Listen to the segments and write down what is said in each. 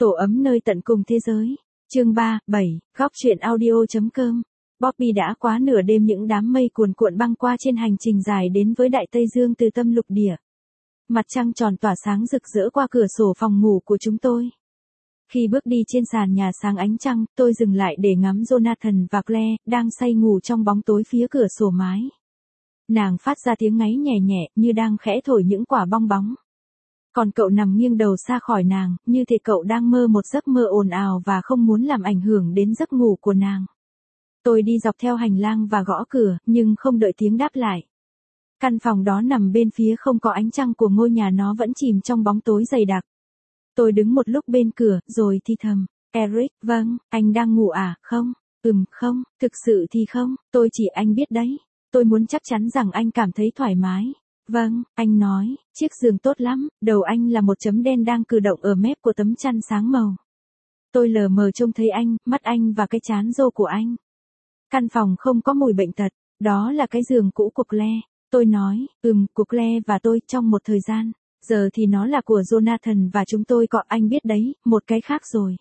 Tổ ấm nơi tận cùng thế giới. Chương 3, 7, góc truyện audio.com. Bobby đã quá nửa đêm những đám mây cuồn cuộn băng qua trên hành trình dài đến với Đại Tây Dương từ tâm lục địa. Mặt trăng tròn tỏa sáng rực rỡ qua cửa sổ phòng ngủ của chúng tôi. Khi bước đi trên sàn nhà sáng ánh trăng, tôi dừng lại để ngắm Jonathan và Claire, đang say ngủ trong bóng tối phía cửa sổ mái. Nàng phát ra tiếng ngáy nhẹ nhẹ như đang khẽ thổi những quả bong bóng. Còn cậu nằm nghiêng đầu xa khỏi nàng, như thể cậu đang mơ một giấc mơ ồn ào và không muốn làm ảnh hưởng đến giấc ngủ của nàng. Tôi đi dọc theo hành lang và gõ cửa, nhưng không đợi tiếng đáp lại. Căn phòng đó nằm bên phía không có ánh trăng của ngôi nhà, nó vẫn chìm trong bóng tối dày đặc. Tôi đứng một lúc bên cửa, rồi thì thầm, Eric, vâng, anh đang ngủ à, không? Không, thực sự thì không, tôi chỉ anh biết đấy. Tôi muốn chắc chắn rằng anh cảm thấy thoải mái. Vâng, anh nói, chiếc giường tốt lắm, đầu anh là một chấm đen đang cử động ở mép của tấm chăn sáng màu. Tôi lờ mờ trông thấy anh, mắt anh và cái trán rô của anh. Căn phòng không có mùi bệnh tật, đó là cái giường cũ của Claire. Tôi nói, của Claire và tôi trong một thời gian. Giờ thì nó là của Jonathan và chúng tôi có, anh biết đấy, một cái khác rồi.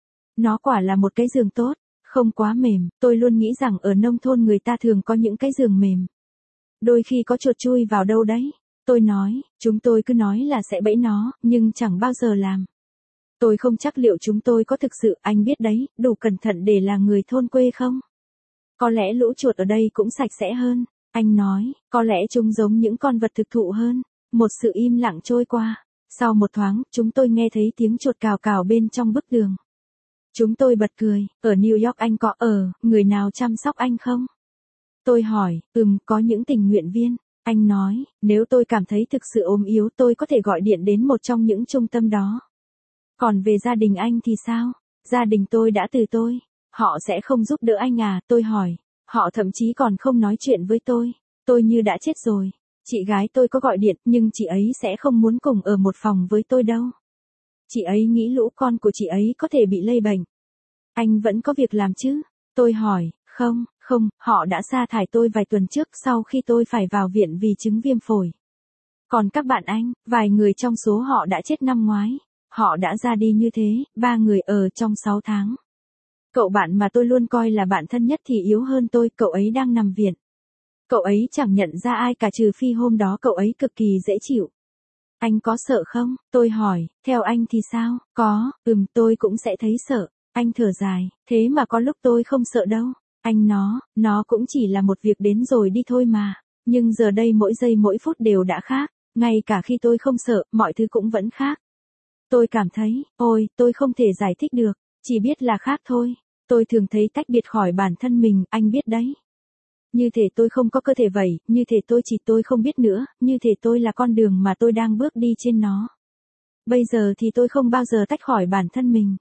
Nó quả là một cái giường tốt, không quá mềm, tôi luôn nghĩ rằng ở nông thôn người ta thường có những cái giường mềm. Đôi khi có chuột chui vào đâu đấy. Tôi nói, chúng tôi cứ nói là sẽ bẫy nó, nhưng chẳng bao giờ làm. Tôi không chắc liệu chúng tôi có thực sự, anh biết đấy, đủ cẩn thận để là người thôn quê không? Có lẽ lũ chuột ở đây cũng sạch sẽ hơn. Anh nói, có lẽ chúng giống những con vật thực thụ hơn. Một sự im lặng trôi qua. Sau một thoáng, chúng tôi nghe thấy tiếng chuột cào cào bên trong bức tường. Chúng tôi bật cười, ở New York anh có người nào chăm sóc anh không? Tôi hỏi, có những tình nguyện viên. Anh nói, nếu tôi cảm thấy thực sự ốm yếu tôi có thể gọi điện đến một trong những trung tâm đó. Còn về gia đình anh thì sao? Gia đình tôi đã từ tôi. Họ sẽ không giúp đỡ anh à? Tôi hỏi. Họ thậm chí còn không nói chuyện với tôi. Tôi như đã chết rồi. Chị gái tôi có gọi điện nhưng chị ấy sẽ không muốn cùng ở một phòng với tôi đâu. Chị ấy nghĩ lũ con của chị ấy có thể bị lây bệnh. Anh vẫn có việc làm chứ? Tôi hỏi, không, họ đã sa thải tôi vài tuần trước sau khi tôi phải vào viện vì chứng viêm phổi. Còn các bạn anh, vài người trong số họ đã chết năm ngoái. Họ đã ra đi như thế, 3 người ở trong 6 tháng. Cậu bạn mà tôi luôn coi là bạn thân nhất thì yếu hơn tôi, cậu ấy đang nằm viện. Cậu ấy chẳng nhận ra ai cả trừ phi hôm đó cậu ấy cực kỳ dễ chịu. Anh có sợ không? Tôi hỏi, theo anh thì sao? Có, tôi cũng sẽ thấy sợ. Anh thở dài, thế mà có lúc tôi không sợ đâu. Anh nó cũng chỉ là một việc đến rồi đi thôi mà. Nhưng giờ đây mỗi giây mỗi phút đều đã khác. Ngay cả khi tôi không sợ, mọi thứ cũng vẫn khác. Tôi cảm thấy, tôi không thể giải thích được. Chỉ biết là khác thôi. Tôi thường thấy tách biệt khỏi bản thân mình, anh biết đấy. Như thể tôi không có cơ thể vậy, như thể tôi không biết nữa, như thể tôi là con đường mà tôi đang bước đi trên nó. Bây giờ thì tôi không bao giờ tách khỏi bản thân mình.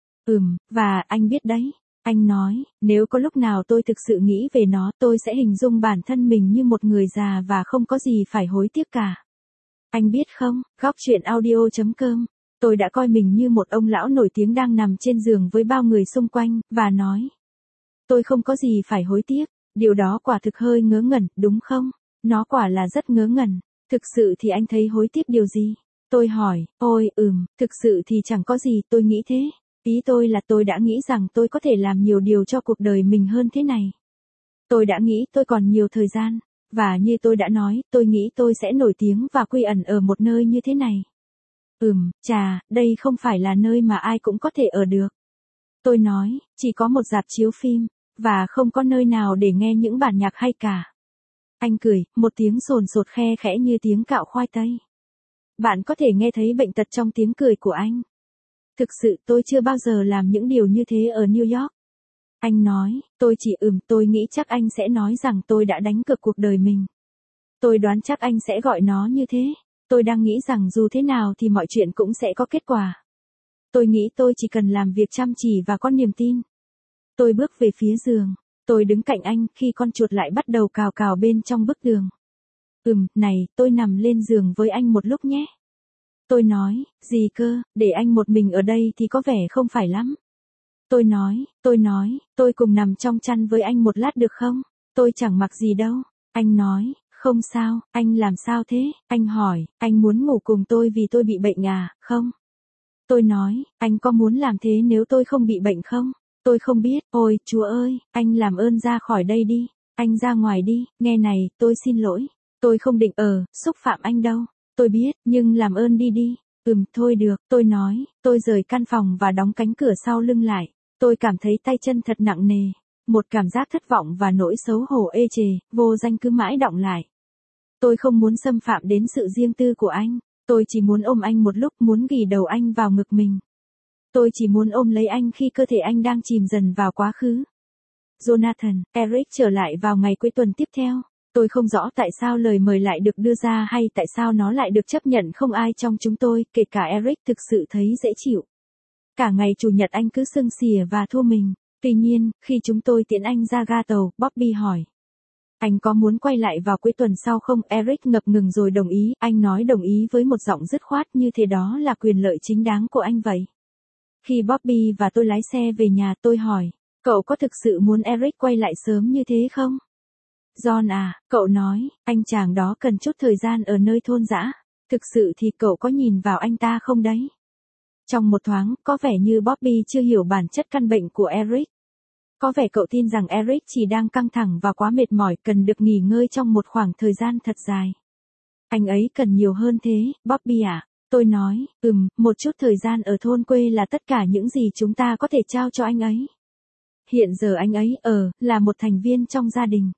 Và anh biết đấy. Anh nói, nếu có lúc nào tôi thực sự nghĩ về nó, tôi sẽ hình dung bản thân mình như một người già và không có gì phải hối tiếc cả. Anh biết không, góc truyện audio.com, tôi đã coi mình như một ông lão nổi tiếng đang nằm trên giường với bao người xung quanh, và nói. Tôi không có gì phải hối tiếc, điều đó quả thực hơi ngớ ngẩn, đúng không? Nó quả là rất ngớ ngẩn. Thực sự thì anh thấy hối tiếc điều gì? Tôi hỏi, thực sự thì chẳng có gì, tôi nghĩ thế. Ý tôi là tôi đã nghĩ rằng tôi có thể làm nhiều điều cho cuộc đời mình hơn thế này. Tôi đã nghĩ tôi còn nhiều thời gian, và như tôi đã nói, tôi nghĩ tôi sẽ nổi tiếng và quy ẩn ở một nơi như thế này. Đây không phải là nơi mà ai cũng có thể ở được. Tôi nói, chỉ có một rạp chiếu phim, và không có nơi nào để nghe những bản nhạc hay cả. Anh cười, một tiếng sồn sột khe khẽ như tiếng cạo khoai tây. Bạn có thể nghe thấy bệnh tật trong tiếng cười của anh. Thực sự tôi chưa bao giờ làm những điều như thế ở New York. Anh nói, tôi nghĩ chắc anh sẽ nói rằng tôi đã đánh cược cuộc đời mình. Tôi đoán chắc anh sẽ gọi nó như thế. Tôi đang nghĩ rằng dù thế nào thì mọi chuyện cũng sẽ có kết quả. Tôi nghĩ tôi chỉ cần làm việc chăm chỉ và có niềm tin. Tôi bước về phía giường. Tôi đứng cạnh anh khi con chuột lại bắt đầu cào cào bên trong bức tường. Này, tôi nằm lên giường với anh một lúc nhé. Tôi nói, gì cơ, để anh một mình ở đây thì có vẻ không phải lắm. Tôi nói, tôi cùng nằm trong chăn với anh một lát được không? Tôi chẳng mặc gì đâu. Anh nói, không sao, anh làm sao thế? Anh hỏi, anh muốn ngủ cùng tôi vì tôi bị bệnh à, không? Tôi nói, anh có muốn làm thế nếu tôi không bị bệnh không? Tôi không biết, ôi, Chúa ơi, anh làm ơn ra khỏi đây đi. Anh ra ngoài đi, nghe này, tôi xin lỗi. Tôi không định xúc phạm anh đâu. Tôi biết, nhưng làm ơn đi đi. Thôi được, tôi nói, tôi rời căn phòng và đóng cánh cửa sau lưng lại. Tôi cảm thấy tay chân thật nặng nề. Một cảm giác thất vọng và nỗi xấu hổ ê chề, vô danh cứ mãi đọng lại. Tôi không muốn xâm phạm đến sự riêng tư của anh. Tôi chỉ muốn ôm anh một lúc, muốn ghì đầu anh vào ngực mình. Tôi chỉ muốn ôm lấy anh khi cơ thể anh đang chìm dần vào quá khứ. Jonathan, Eric trở lại vào ngày cuối tuần tiếp theo. Tôi không rõ tại sao lời mời lại được đưa ra hay tại sao nó lại được chấp nhận, không ai trong chúng tôi, kể cả Eric, thực sự thấy dễ chịu. Cả ngày Chủ nhật anh cứ sưng xìa và thua mình. Tuy nhiên, khi chúng tôi tiễn anh ra ga tàu, Bobby hỏi. Anh có muốn quay lại vào cuối tuần sau không? Eric ngập ngừng rồi đồng ý, anh nói đồng ý với một giọng dứt khoát như thế đó là quyền lợi chính đáng của anh vậy. Khi Bobby và tôi lái xe về nhà, tôi hỏi, cậu có thực sự muốn Eric quay lại sớm như thế không? John à, cậu nói, anh chàng đó cần chút thời gian ở nơi thôn dã. Thực sự thì cậu có nhìn vào anh ta không đấy? Trong một thoáng, có vẻ như Bobby chưa hiểu bản chất căn bệnh của Eric. Có vẻ cậu tin rằng Eric chỉ đang căng thẳng và quá mệt mỏi, cần được nghỉ ngơi trong một khoảng thời gian thật dài. Anh ấy cần nhiều hơn thế, Bobby à. Tôi nói, một chút thời gian ở thôn quê là tất cả những gì chúng ta có thể trao cho anh ấy. Hiện giờ anh ấy, là một thành viên trong gia đình.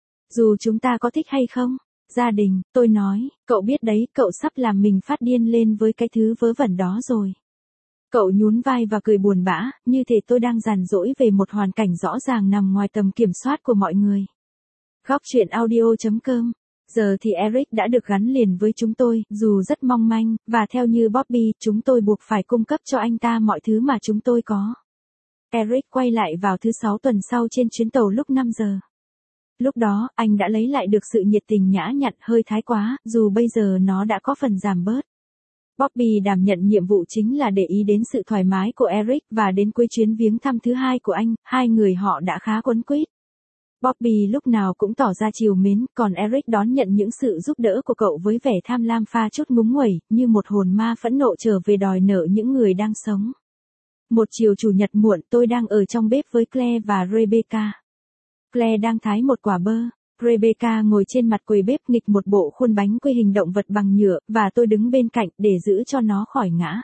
Dù chúng ta có thích hay không, gia đình, tôi nói, cậu biết đấy, cậu sắp làm mình phát điên lên với cái thứ vớ vẩn đó rồi. Cậu nhún vai và cười buồn bã, như thể tôi đang giàn dỗi về một hoàn cảnh rõ ràng nằm ngoài tầm kiểm soát của mọi người. Góc truyện audio.com. Giờ thì Eric đã được gắn liền với chúng tôi, dù rất mong manh, và theo như Bobby, chúng tôi buộc phải cung cấp cho anh ta mọi thứ mà chúng tôi có. Eric quay lại vào thứ 6 tuần sau trên chuyến tàu lúc 5 giờ. Lúc đó, anh đã lấy lại được sự nhiệt tình nhã nhặn hơi thái quá, dù bây giờ nó đã có phần giảm bớt. Bobby đảm nhận nhiệm vụ chính là để ý đến sự thoải mái của Eric, và đến cuối chuyến viếng thăm thứ 2 của anh, hai người họ đã khá quấn quýt. Bobby lúc nào cũng tỏ ra trìu mến, còn Eric đón nhận những sự giúp đỡ của cậu với vẻ tham lam pha chút ngúng nguẩy, như một hồn ma phẫn nộ trở về đòi nợ những người đang sống. Một chiều Chủ nhật muộn, tôi đang ở trong bếp với Claire và Rebecca. Claire đang thái một quả bơ. Rebecca ngồi trên mặt quầy bếp nghịch một bộ khuôn bánh quy hình động vật bằng nhựa, và tôi đứng bên cạnh để giữ cho nó khỏi ngã.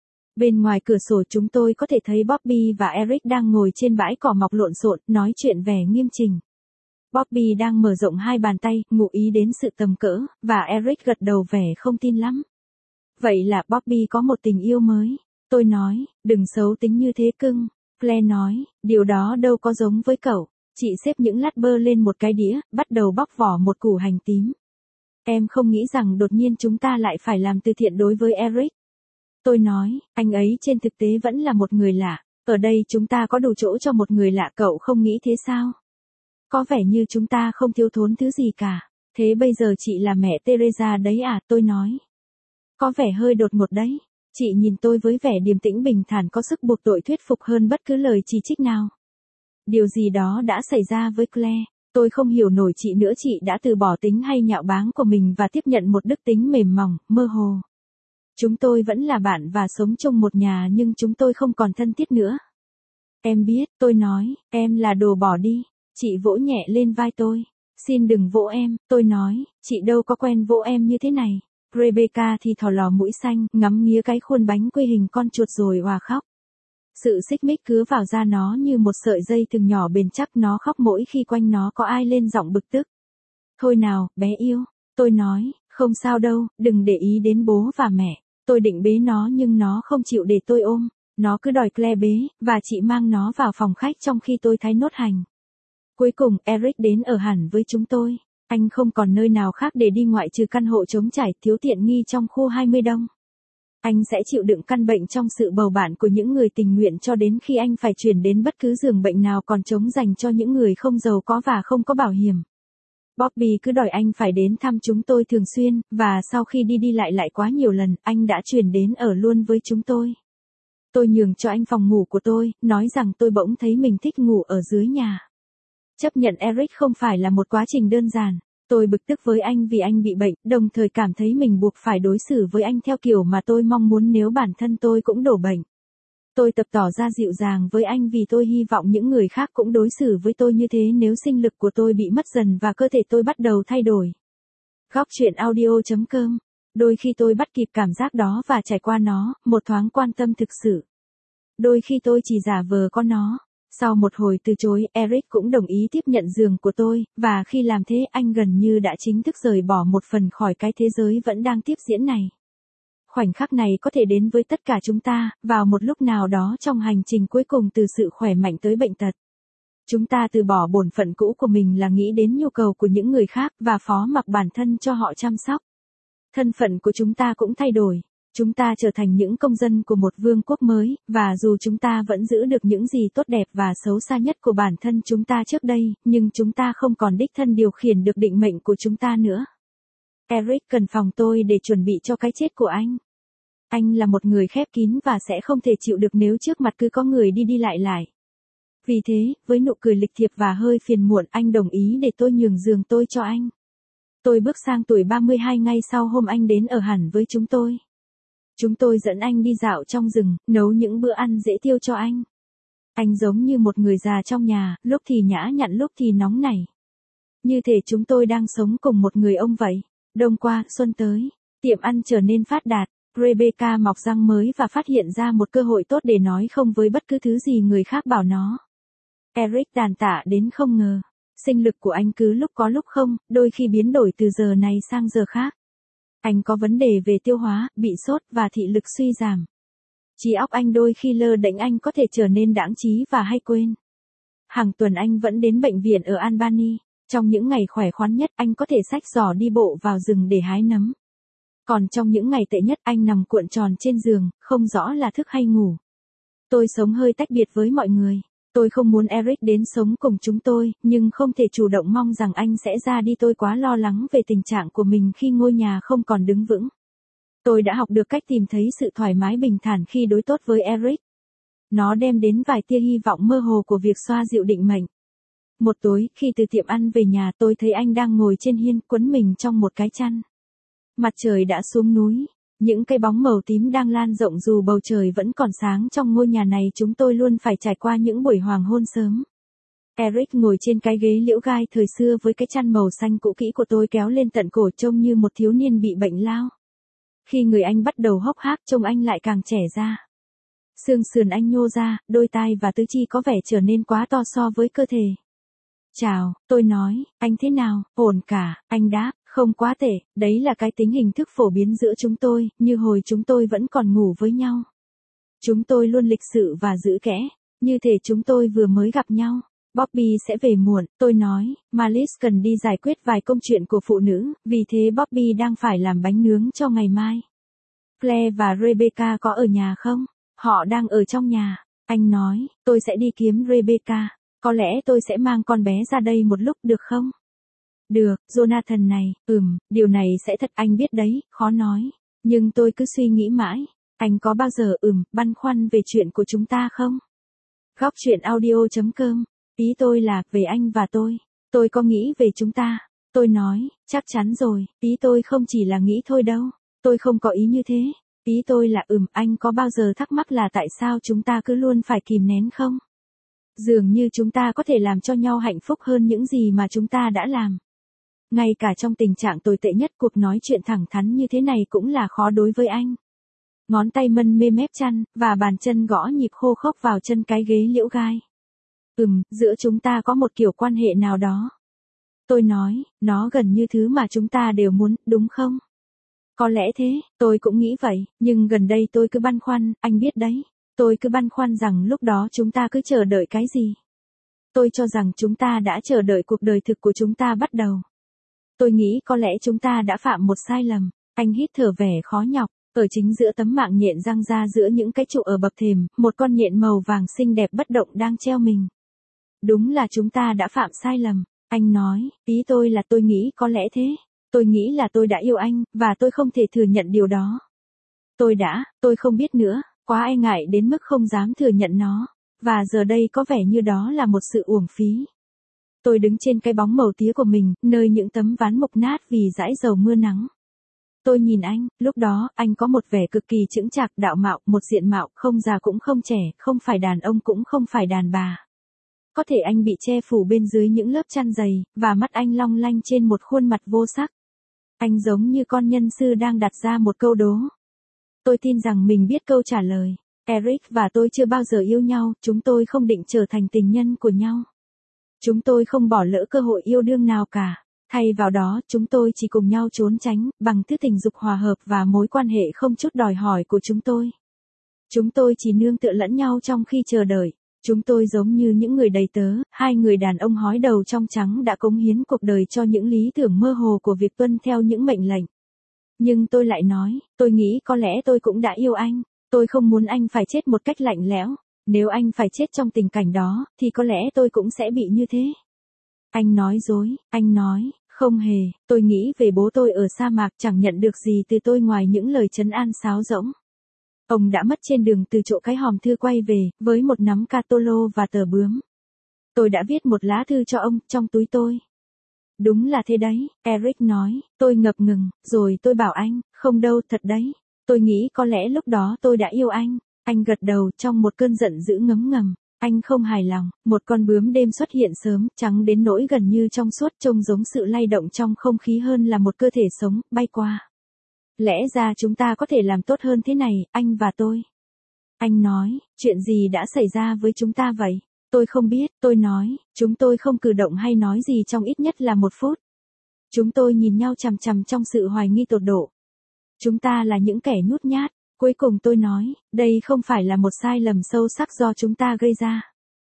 Bên ngoài cửa sổ chúng tôi có thể thấy Bobby và Eric đang ngồi trên bãi cỏ mọc lộn xộn, nói chuyện vẻ nghiêm chỉnh. Bobby đang mở rộng hai bàn tay, ngụ ý đến sự tầm cỡ, và Eric gật đầu vẻ không tin lắm. Vậy là Bobby có một tình yêu mới. Tôi nói, đừng xấu tính như thế cưng. Claire nói, điều đó đâu có giống với cậu. Chị xếp những lát bơ lên một cái đĩa, bắt đầu bóc vỏ một củ hành tím. Em không nghĩ rằng đột nhiên chúng ta lại phải làm từ thiện đối với Eric. Tôi nói, anh ấy trên thực tế vẫn là một người lạ. Ở đây chúng ta có đủ chỗ cho một người lạ, cậu không nghĩ thế sao? Có vẻ như chúng ta không thiếu thốn thứ gì cả. Thế bây giờ chị là mẹ Teresa đấy à, tôi nói. Có vẻ hơi đột ngột đấy. Chị nhìn tôi với vẻ điềm tĩnh bình thản, có sức buộc tội thuyết phục hơn bất cứ lời chỉ trích nào. Điều gì đó đã xảy ra với Claire. Tôi không hiểu nổi chị nữa, chị đã từ bỏ tính hay nhạo báng của mình và tiếp nhận một đức tính mềm mỏng, mơ hồ. Chúng tôi vẫn là bạn và sống chung một nhà, nhưng chúng tôi không còn thân thiết nữa. Em biết, tôi nói, em là đồ bỏ đi. Chị vỗ nhẹ lên vai tôi. Xin đừng vỗ em, tôi nói, chị đâu có quen vỗ em như thế này. Rebecca thì thò lò mũi xanh, ngắm nghía cái khuôn bánh quy hình con chuột rồi òa khóc. Sự xích mích cứa vào da nó như một sợi dây thừng nhỏ bền chắc, nó khóc mỗi khi quanh nó có ai lên giọng bực tức. Thôi nào, bé yêu, tôi nói, không sao đâu, đừng để ý đến bố và mẹ. Tôi định bế nó nhưng nó không chịu để tôi ôm. Nó cứ đòi Claire bế, và chị mang nó vào phòng khách trong khi tôi thái nốt hành. Cuối cùng, Eric đến ở hẳn với chúng tôi. Anh không còn nơi nào khác để đi ngoại trừ căn hộ trống trải thiếu tiện nghi trong khu 20 Đông. Anh sẽ chịu đựng căn bệnh trong sự bầu bạn của những người tình nguyện cho đến khi anh phải chuyển đến bất cứ giường bệnh nào còn trống dành cho những người không giàu có và không có bảo hiểm. Bobby cứ đòi anh phải đến thăm chúng tôi thường xuyên, và sau khi đi lại quá nhiều lần, anh đã chuyển đến ở luôn với chúng tôi. Tôi nhường cho anh phòng ngủ của tôi, nói rằng tôi bỗng thấy mình thích ngủ ở dưới nhà. Chấp nhận Eric không phải là một quá trình đơn giản. Tôi bực tức với anh vì anh bị bệnh, đồng thời cảm thấy mình buộc phải đối xử với anh theo kiểu mà tôi mong muốn nếu bản thân tôi cũng đổ bệnh. Tôi tập tỏ ra dịu dàng với anh vì tôi hy vọng những người khác cũng đối xử với tôi như thế nếu sinh lực của tôi bị mất dần và cơ thể tôi bắt đầu thay đổi. Góc truyện audio.com. Đôi khi tôi bắt kịp cảm giác đó và trải qua nó, một thoáng quan tâm thực sự. Đôi khi tôi chỉ giả vờ có nó. Sau một hồi từ chối, Eric cũng đồng ý tiếp nhận giường của tôi, và khi làm thế anh gần như đã chính thức rời bỏ một phần khỏi cái thế giới vẫn đang tiếp diễn này. Khoảnh khắc này có thể đến với tất cả chúng ta, vào một lúc nào đó trong hành trình cuối cùng từ sự khỏe mạnh tới bệnh tật. Chúng ta từ bỏ bổn phận cũ của mình là nghĩ đến nhu cầu của những người khác và phó mặc bản thân cho họ chăm sóc. Thân phận của chúng ta cũng thay đổi. Chúng ta trở thành những công dân của một vương quốc mới, và dù chúng ta vẫn giữ được những gì tốt đẹp và xấu xa nhất của bản thân chúng ta trước đây, nhưng chúng ta không còn đích thân điều khiển được định mệnh của chúng ta nữa. Eric cần phòng tôi để chuẩn bị cho cái chết của anh. Anh là một người khép kín và sẽ không thể chịu được nếu trước mặt cứ có người đi đi lại lại. Vì thế, với nụ cười lịch thiệp và hơi phiền muộn anh đồng ý để tôi nhường giường tôi cho anh. Tôi bước sang tuổi 32 ngay sau hôm anh đến ở hẳn với chúng tôi. Chúng tôi dẫn anh đi dạo trong rừng, nấu những bữa ăn dễ tiêu cho anh. Anh giống như một người già trong nhà, lúc thì nhã nhặn lúc thì nóng nảy. Như thể chúng tôi đang sống cùng một người ông vậy. Đông qua, xuân tới, tiệm ăn trở nên phát đạt. Rebecca mọc răng mới và phát hiện ra một cơ hội tốt để nói không với bất cứ thứ gì người khác bảo nó. Eric tàn tạ đến không ngờ. Sinh lực của anh cứ lúc có lúc không, đôi khi biến đổi từ giờ này sang giờ khác. Anh có vấn đề về tiêu hóa, bị sốt và thị lực suy giảm. Trí óc anh đôi khi lơ đễnh, anh có thể trở nên đãng trí và hay quên. Hàng tuần anh vẫn đến bệnh viện ở Albany. Trong những ngày khỏe khoắn nhất anh có thể xách giỏ đi bộ vào rừng để hái nấm. Còn trong những ngày tệ nhất anh nằm cuộn tròn trên giường, không rõ là thức hay ngủ. Tôi sống hơi tách biệt với mọi người. Tôi không muốn Eric đến sống cùng chúng tôi, nhưng không thể chủ động mong rằng anh sẽ ra đi. Tôi quá lo lắng về tình trạng của mình khi ngôi nhà không còn đứng vững. Tôi đã học được cách tìm thấy sự thoải mái bình thản khi đối tốt với Eric. Nó đem đến vài tia hy vọng mơ hồ của việc xoa dịu định mệnh. Một tối, khi từ tiệm ăn về nhà tôi thấy anh đang ngồi trên hiên quấn mình trong một cái chăn. Mặt trời đã xuống núi. Những cây bóng màu tím đang lan rộng dù bầu trời vẫn còn sáng trong ngôi nhà này. Chúng tôi luôn phải trải qua những buổi hoàng hôn sớm. Eric ngồi trên cái ghế liễu gai thời xưa với cái chăn màu xanh cũ kỹ của tôi kéo lên tận cổ trông như một thiếu niên bị bệnh lao. Khi người anh bắt đầu hốc hác trông anh lại càng trẻ ra. Xương sườn anh nhô ra, đôi tai và tứ chi có vẻ trở nên quá to so với cơ thể. Chào, tôi nói, anh thế nào, ổn cả, anh đáp. Không quá tệ, đấy là cái tính hình thức phổ biến giữa chúng tôi, như hồi chúng tôi vẫn còn ngủ với nhau. Chúng tôi luôn lịch sự và giữ kẽ, như thể chúng tôi vừa mới gặp nhau. Bobby sẽ về muộn, tôi nói, Malice cần đi giải quyết vài công chuyện của phụ nữ, vì thế Bobby đang phải làm bánh nướng cho ngày mai. Claire và Rebecca có ở nhà không? Họ đang ở trong nhà. Anh nói, tôi sẽ đi kiếm Rebecca. Có lẽ tôi sẽ mang con bé ra đây một lúc được không? Được, Jonathan này, điều này sẽ thật anh biết đấy, khó nói. Nhưng tôi cứ suy nghĩ mãi. Anh có bao giờ băn khoăn về chuyện của chúng ta không? Góc truyện audio.com. Ý tôi là, về anh và tôi. Tôi có nghĩ về chúng ta. Tôi nói, chắc chắn rồi, ý tôi không chỉ là nghĩ thôi đâu. Tôi không có ý như thế. Ý tôi là anh có bao giờ thắc mắc là tại sao chúng ta cứ luôn phải kìm nén không? Dường như chúng ta có thể làm cho nhau hạnh phúc hơn những gì mà chúng ta đã làm. Ngay cả trong tình trạng tồi tệ nhất cuộc nói chuyện thẳng thắn như thế này cũng là khó đối với anh. Ngón tay mân mê mép chăn, và bàn chân gõ nhịp khô khốc vào chân cái ghế liễu gai. Giữa chúng ta có một kiểu quan hệ nào đó. Tôi nói, nó gần như thứ mà chúng ta đều muốn, đúng không? Có lẽ thế, tôi cũng nghĩ vậy, nhưng gần đây tôi cứ băn khoăn, anh biết đấy. Tôi cứ băn khoăn rằng lúc đó chúng ta cứ chờ đợi cái gì. Tôi cho rằng chúng ta đã chờ đợi cuộc đời thực của chúng ta bắt đầu. Tôi nghĩ có lẽ chúng ta đã phạm một sai lầm. Anh hít thở vẻ khó nhọc. Ở chính giữa tấm mạng nhện răng ra giữa những cái trụ ở bậc thềm, một con nhện màu vàng xinh đẹp bất động đang treo mình. Đúng là chúng ta đã phạm sai lầm. Anh nói, ý tôi là tôi nghĩ có lẽ thế. Tôi nghĩ là tôi đã yêu anh, và tôi không thể thừa nhận điều đó. Tôi không biết nữa, quá e ngại đến mức không dám thừa nhận nó. Và giờ đây có vẻ như đó là một sự uổng phí. Tôi đứng trên cái bóng màu tía của mình, nơi những tấm ván mục nát vì dãi dầu mưa nắng. Tôi nhìn anh, lúc đó, anh có một vẻ cực kỳ chững chạc, đạo mạo, một diện mạo, không già cũng không trẻ, không phải đàn ông cũng không phải đàn bà. Có thể anh bị che phủ bên dưới những lớp chăn dày, và mắt anh long lanh trên một khuôn mặt vô sắc. Anh giống như con nhân sư đang đặt ra một câu đố. Tôi tin rằng mình biết câu trả lời. Eric và tôi chưa bao giờ yêu nhau, chúng tôi không định trở thành tình nhân của nhau. Chúng tôi không bỏ lỡ cơ hội yêu đương nào cả. Thay vào đó, chúng tôi chỉ cùng nhau trốn tránh, bằng thứ tình dục hòa hợp và mối quan hệ không chút đòi hỏi của chúng tôi. Chúng tôi chỉ nương tựa lẫn nhau trong khi chờ đợi. Chúng tôi giống như những người đầy tớ, hai người đàn ông hói đầu trong trắng đã cống hiến cuộc đời cho những lý tưởng mơ hồ của việc tuân theo những mệnh lệnh. Nhưng tôi lại nói, tôi nghĩ có lẽ tôi cũng đã yêu anh. Tôi không muốn anh phải chết một cách lạnh lẽo. Nếu anh phải chết trong tình cảnh đó, thì có lẽ tôi cũng sẽ bị như thế. Anh nói dối, anh nói, không hề, tôi nghĩ về bố tôi ở sa mạc chẳng nhận được gì từ tôi ngoài những lời trấn an sáo rỗng. Ông đã mất trên đường từ chỗ cái hòm thư quay về, với một nắm Catolo và tờ bướm. Tôi đã viết một lá thư cho ông, trong túi tôi. Đúng là thế đấy, Eric nói, tôi ngập ngừng, rồi tôi bảo anh, không đâu, thật đấy. Tôi nghĩ có lẽ lúc đó tôi đã yêu anh. Anh gật đầu trong một cơn giận dữ ngấm ngầm. Anh không hài lòng, một con bướm đêm xuất hiện sớm, trắng đến nỗi gần như trong suốt, trông giống sự lay động trong không khí hơn là một cơ thể sống, bay qua. Lẽ ra chúng ta có thể làm tốt hơn thế này, anh và tôi. Anh nói, chuyện gì đã xảy ra với chúng ta vậy? Tôi không biết, tôi nói, chúng tôi không cử động hay nói gì trong ít nhất là 1 phút. Chúng tôi nhìn nhau chằm chằm trong sự hoài nghi tột độ. Chúng ta là những kẻ nhút nhát. Cuối cùng tôi nói, đây không phải là một sai lầm sâu sắc do chúng ta gây ra.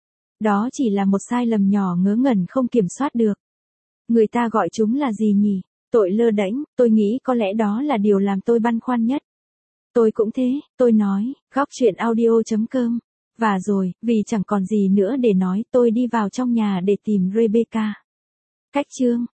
Đó chỉ là một sai lầm nhỏ ngớ ngẩn không kiểm soát được. Người ta gọi chúng là gì nhỉ? Tội lơ đễnh, tôi nghĩ có lẽ đó là điều làm tôi băn khoăn nhất. Tôi cũng thế, tôi nói, góc chuyện audio.com. Và rồi, vì chẳng còn gì nữa để nói, tôi đi vào trong nhà để tìm Rebecca. Cách chương